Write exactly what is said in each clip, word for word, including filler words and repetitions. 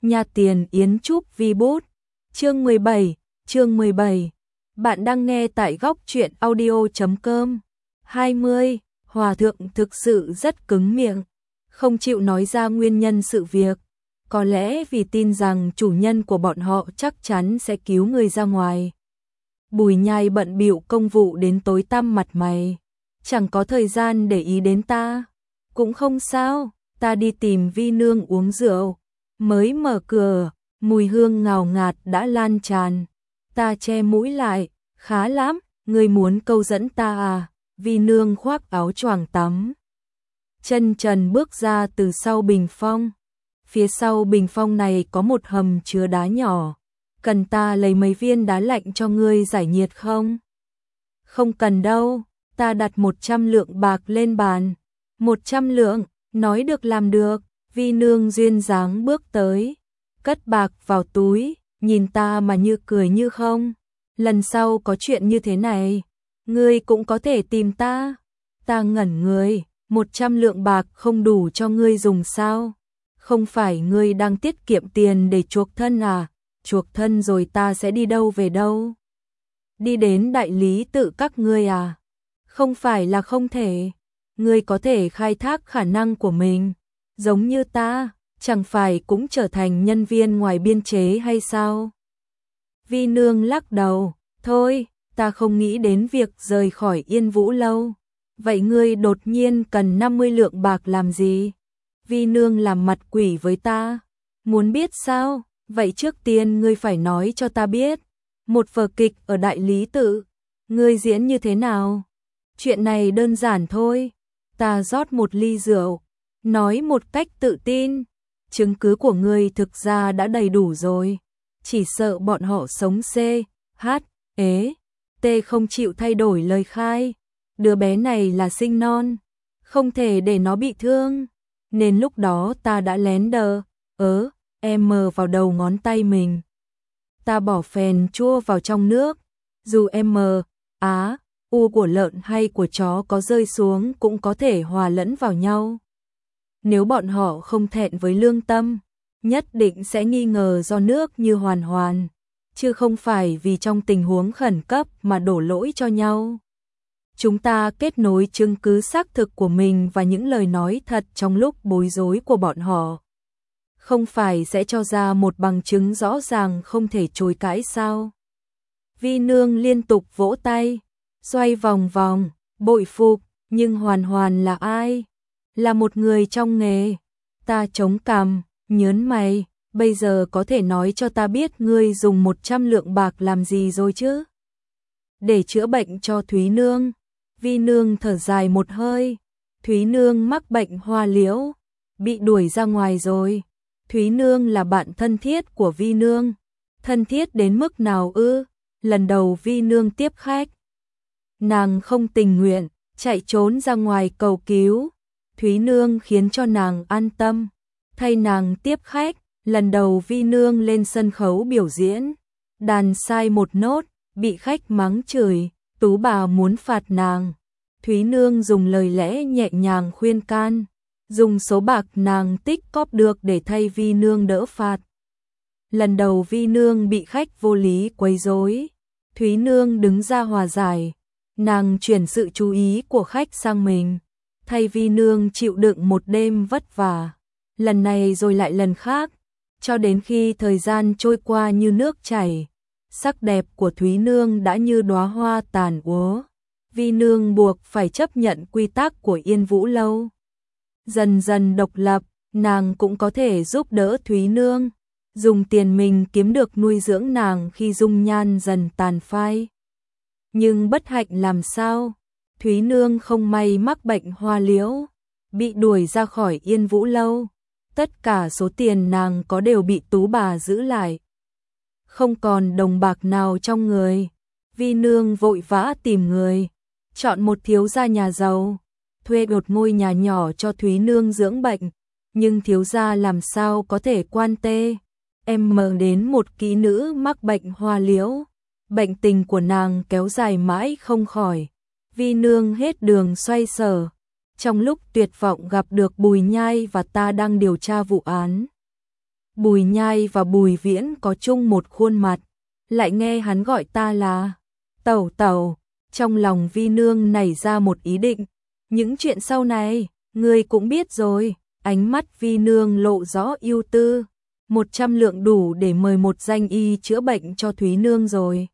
Nhà tiền Yến Trúc Vi Bút. Chương mười bảy, chương mười bảy. Bạn đang nghe tại góc truyện audio chấm com. hai mươi. Hòa thượng thực sự rất cứng miệng, không chịu nói ra nguyên nhân sự việc. Có lẽ vì tin rằng chủ nhân của bọn họ chắc chắn sẽ cứu người ra ngoài. Bùi Nhai bận bịu công vụ đến tối tăm mặt mày, chẳng có thời gian để ý đến ta. Cũng không sao, ta đi tìm Vi nương uống rượu. Mới mở cửa, mùi hương ngào ngạt đã lan tràn. Ta che mũi lại, khá lắm, ngươi muốn câu dẫn ta à? Vi nương khoác áo choàng tắm, chân trần bước ra từ sau bình phong. Phía sau bình phong này có một hầm chứa đá nhỏ. Cần ta lấy mấy viên đá lạnh cho ngươi giải nhiệt không? Không cần đâu, ta đặt một trăm lượng bạc lên bàn. Một trăm lượng, nói được làm được. Vi nương duyên dáng bước tới, cất bạc vào túi, nhìn ta mà như cười như không. Lần sau có chuyện như thế này, ngươi cũng có thể tìm ta. Ta ngẩn người, một trăm lượng bạc không đủ cho ngươi dùng sao? Không phải ngươi đang tiết kiệm tiền để chuộc thân à? Chuộc thân rồi ta sẽ đi đâu về đâu? Đi đến đại lý tự các ngươi à? Không phải là không thể, ngươi có thể khai thác khả năng của mình. Giống như ta, chẳng phải cũng trở thành nhân viên ngoài biên chế hay sao? Vi nương lắc đầu, thôi, ta không nghĩ đến việc rời khỏi Yên Vũ lâu. Vậy ngươi đột nhiên cần năm mươi lượng bạc làm gì? Vi nương làm mặt quỷ với ta. Muốn biết sao? Vậy trước tiên ngươi phải nói cho ta biết. Một vở kịch ở đại lý tự, ngươi diễn như thế nào? Chuyện này đơn giản thôi. Ta rót một ly rượu, nói một cách tự tin, chứng cứ của ngươi thực ra đã đầy đủ rồi. Chỉ sợ bọn họ sống C, H, ế, T không chịu thay đổi lời khai. Đứa bé này là sinh non, không thể để nó bị thương. Nên lúc đó ta đã lén đờ, ớ, em mờ vào đầu ngón tay mình. Ta bỏ phèn chua vào trong nước, dù em mờ, á, u của lợn hay của chó có rơi xuống cũng có thể hòa lẫn vào nhau. Nếu bọn họ không thẹn với lương tâm, nhất định sẽ nghi ngờ do nước như Hoàn Hoàn, chứ không phải vì trong tình huống khẩn cấp mà đổ lỗi cho nhau. Chúng ta kết nối chứng cứ xác thực của mình và những lời nói thật trong lúc bối rối của bọn họ. Không phải sẽ cho ra một bằng chứng rõ ràng không thể chối cãi sao? Vi nương liên tục vỗ tay, xoay vòng vòng, bội phục, nhưng Hoàn Hoàn là ai? Là một người trong nghề. Ta chống cằm, nhớn mày, bây giờ có thể nói cho ta biết ngươi dùng một trăm lượng bạc làm gì rồi chứ? Để chữa bệnh cho Thúy nương. Vi nương thở dài một hơi. Thúy nương mắc bệnh hoa liễu, bị đuổi ra ngoài rồi. Thúy nương là bạn thân thiết của Vi nương. Thân thiết đến mức nào ư? Lần đầu Vi nương tiếp khách, nàng không tình nguyện, chạy trốn ra ngoài cầu cứu. Thúy nương khiến cho nàng an tâm, thay nàng tiếp khách. Lần đầu Vi nương lên sân khấu biểu diễn, đàn sai một nốt, bị khách mắng chửi, tú bà muốn phạt nàng. Thúy nương dùng lời lẽ nhẹ nhàng khuyên can, dùng số bạc nàng tích cóp được để thay Vi nương đỡ phạt. Lần đầu Vi nương bị khách vô lý quấy rối, Thúy nương đứng ra hòa giải, nàng chuyển sự chú ý của khách sang mình, thay Vi nương chịu đựng một đêm vất vả. Lần này rồi lại lần khác, cho đến khi thời gian trôi qua như nước chảy, sắc đẹp của Thúy nương đã như đóa hoa tàn úa. Vi nương buộc phải chấp nhận quy tắc của Yên Vũ lâu. Dần dần độc lập, nàng cũng có thể giúp đỡ Thúy nương, dùng tiền mình kiếm được nuôi dưỡng nàng khi dung nhan dần tàn phai. Nhưng bất hạnh làm sao? Thúy nương không may mắc bệnh hoa liễu, bị đuổi ra khỏi Yên Vũ lâu. Tất cả số tiền nàng có đều bị tú bà giữ lại. Không còn đồng bạc nào trong người. Vi nương vội vã tìm người, chọn một thiếu gia nhà giàu, thuê một ngôi nhà nhỏ cho Thúy nương dưỡng bệnh. Nhưng thiếu gia làm sao có thể quan tê em mờ đến một kỹ nữ mắc bệnh hoa liễu. Bệnh tình của nàng kéo dài mãi không khỏi. Vi nương hết đường xoay sở. Trong lúc tuyệt vọng gặp được Bùi Nhai và ta đang điều tra vụ án. Bùi Nhai và Bùi Viễn có chung một khuôn mặt, lại nghe hắn gọi ta là tẩu tẩu, trong lòng Vi Nương nảy ra một ý định, những chuyện sau này, ngươi cũng biết rồi. Ánh mắt Vi Nương lộ rõ ưu tư, một trăm lượng đủ để mời một danh y chữa bệnh cho Thúy Nương rồi.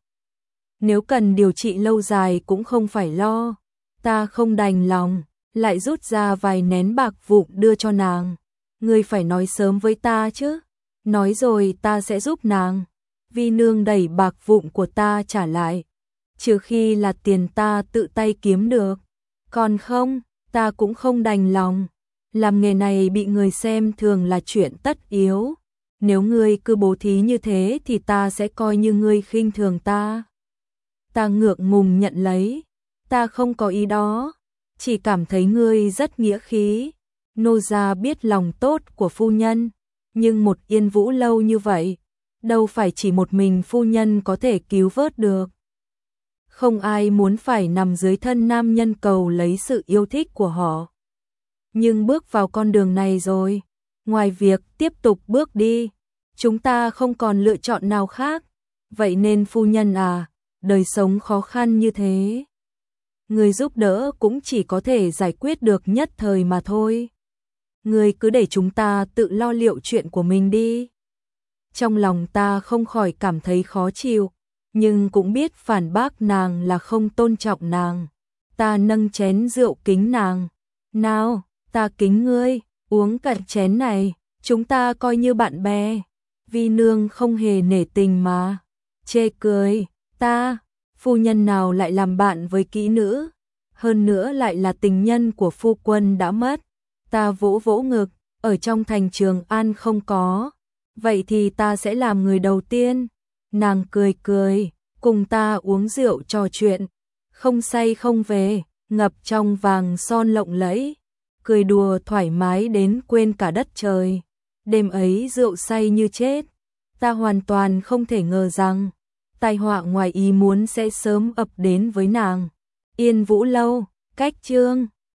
Nếu cần điều trị lâu dài cũng không phải lo, ta không đành lòng, lại rút ra vài nén bạc vụn đưa cho nàng. Ngươi phải nói sớm với ta chứ, nói rồi ta sẽ giúp nàng. Vi Nương đẩy bạc vụn của ta trả lại, trừ khi là tiền ta tự tay kiếm được, còn không, ta cũng không đành lòng. Làm nghề này bị người xem thường là chuyện tất yếu, nếu ngươi cứ bố thí như thế thì ta sẽ coi như ngươi khinh thường ta. Ta ngượng ngùng nhận lấy, ta không có ý đó, chỉ cảm thấy ngươi rất nghĩa khí. Nô gia biết lòng tốt của phu nhân, nhưng một Yên Vũ lâu như vậy, đâu phải chỉ một mình phu nhân có thể cứu vớt được. Không ai muốn phải nằm dưới thân nam nhân cầu lấy sự yêu thích của họ. Nhưng bước vào con đường này rồi, ngoài việc tiếp tục bước đi, chúng ta không còn lựa chọn nào khác. Vậy nên phu nhân à, đời sống khó khăn như thế, người giúp đỡ cũng chỉ có thể giải quyết được nhất thời mà thôi. Người cứ để chúng ta tự lo liệu chuyện của mình đi. Trong lòng ta không khỏi cảm thấy khó chịu, nhưng cũng biết phản bác nàng là không tôn trọng nàng. Ta nâng chén rượu kính nàng. Nào, ta kính ngươi, uống cạn chén này, chúng ta coi như bạn bè. Vi Nương không hề nể tình mà chê cười, ta, phu nhân nào lại làm bạn với kỹ nữ, hơn nữa lại là tình nhân của phu quân đã mất. Ta vỗ vỗ ngực, ở trong thành Trường An không có, vậy thì ta sẽ làm người đầu tiên. Nàng cười cười, cùng ta uống rượu trò chuyện, không say không về, ngập trong vàng son lộng lẫy, cười đùa thoải mái đến quên cả đất trời. Đêm ấy rượu say như chết, ta hoàn toàn không thể ngờ rằng tai họa ngoài ý muốn sẽ sớm ập đến với nàng. Yên Vũ lâu, cách chương